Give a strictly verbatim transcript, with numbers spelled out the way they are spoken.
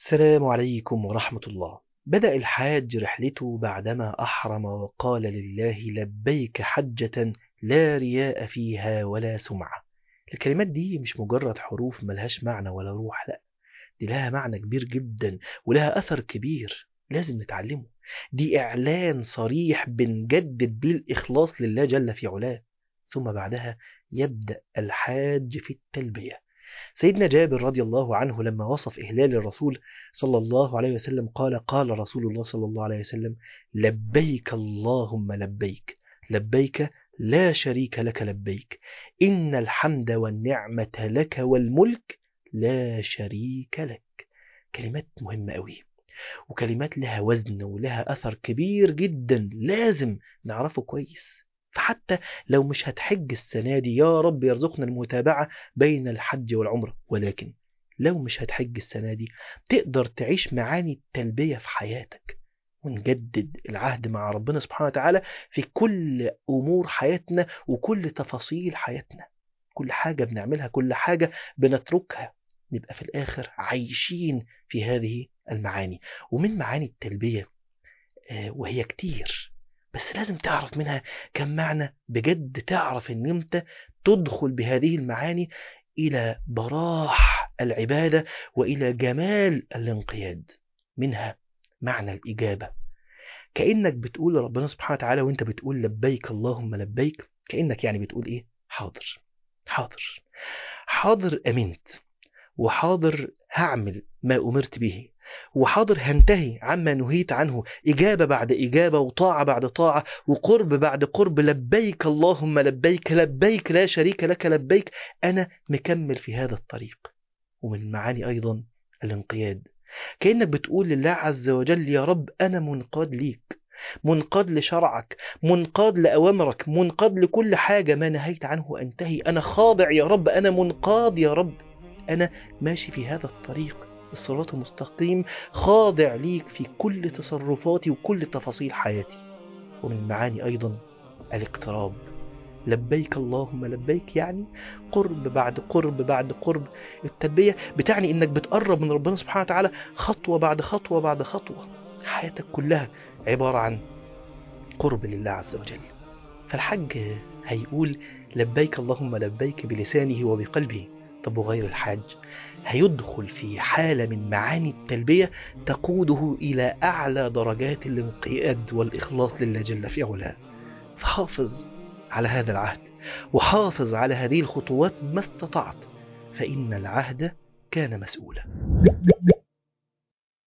السلام عليكم ورحمة الله. بدأ الحاج رحلته بعدما أحرم وقال لله لبيك حجة لا رياء فيها ولا سمعة. الكلمات دي مش مجرد حروف ملهاش معنى ولا روح، لا، دي لها معنى كبير جدا ولها أثر كبير لازم نتعلمه. دي إعلان صريح بنجدد بيه الإخلاص لله جل في علاه. ثم بعدها يبدأ الحاج في التلبية. سيدنا جابر رضي الله عنه لما وصف إهلال الرسول صلى الله عليه وسلم قال قال رسول الله صلى الله عليه وسلم: لبيك اللهم لبيك، لبيك لا شريك لك لبيك، إن الحمد والنعمة لك والملك لا شريك لك. كلمات مهمة أوي، وكلمات لها وزن ولها أثر كبير جدا لازم نعرفه كويس. فحتى لو مش هتحج السنة دي، يا رب يرزقنا المتابعة بين الحج والعمرة، ولكن لو مش هتحج السنة دي تقدر تعيش معاني التلبية في حياتك، ونجدد العهد مع ربنا سبحانه وتعالى في كل أمور حياتنا وكل تفاصيل حياتنا. كل حاجة بنعملها، كل حاجة بنتركها، نبقى في الآخر عايشين في هذه المعاني. ومن معاني التلبية آه، وهي كتير، بس لازم تعرف منها كم معنى بجد، تعرف ان انت تدخل بهذه المعاني الى براح العبادة والى جمال الانقياد. منها معنى الإجابة، كأنك بتقول لربنا سبحانه وتعالى وانت بتقول لبيك اللهم لبيك، كأنك يعني بتقول ايه؟ حاضر، حاضر، حاضر، أمنت، وحاضر هعمل ما أمرت به، وحاضر هنتهي عما نهيت عنه، إجابة بعد إجابة وطاعة بعد طاعة وقرب بعد قرب. لبيك اللهم لبيك، لبيك لا شريك لك لبيك، أنا مكمل في هذا الطريق. ومن معاني أيضا الانقياد، كأنك بتقول لله عز وجل: يا رب أنا منقاد ليك، منقاد لشرعك، منقاد لأوامرك، منقاد لكل حاجة ما نهيت عنه أنتهي. أنا خاضع يا رب، أنا منقاد يا رب، أنا ماشي في هذا الطريق الصراط المستقيم، خاضع ليك في كل تصرفاتي وكل تفاصيل حياتي. ومن معاني أيضا الاقتراب، لبيك اللهم لبيك، يعني قرب بعد قرب بعد قرب. التلبية بتعني إنك بتقرب من ربنا سبحانه وتعالى خطوة بعد خطوة بعد خطوة. حياتك كلها عبارة عن قرب لله عز وجل. فالحج هيقول لبيك اللهم لبيك بلسانه وبقلبه. طب وغير الحاج هيدخل في حالة من معاني التلبية تقوده إلى أعلى درجات الانقياد والإخلاص لله جل في علاه. فحافظ على هذا العهد، وحافظ على هذه الخطوات ما استطعت، فإن العهد كان مسؤولا.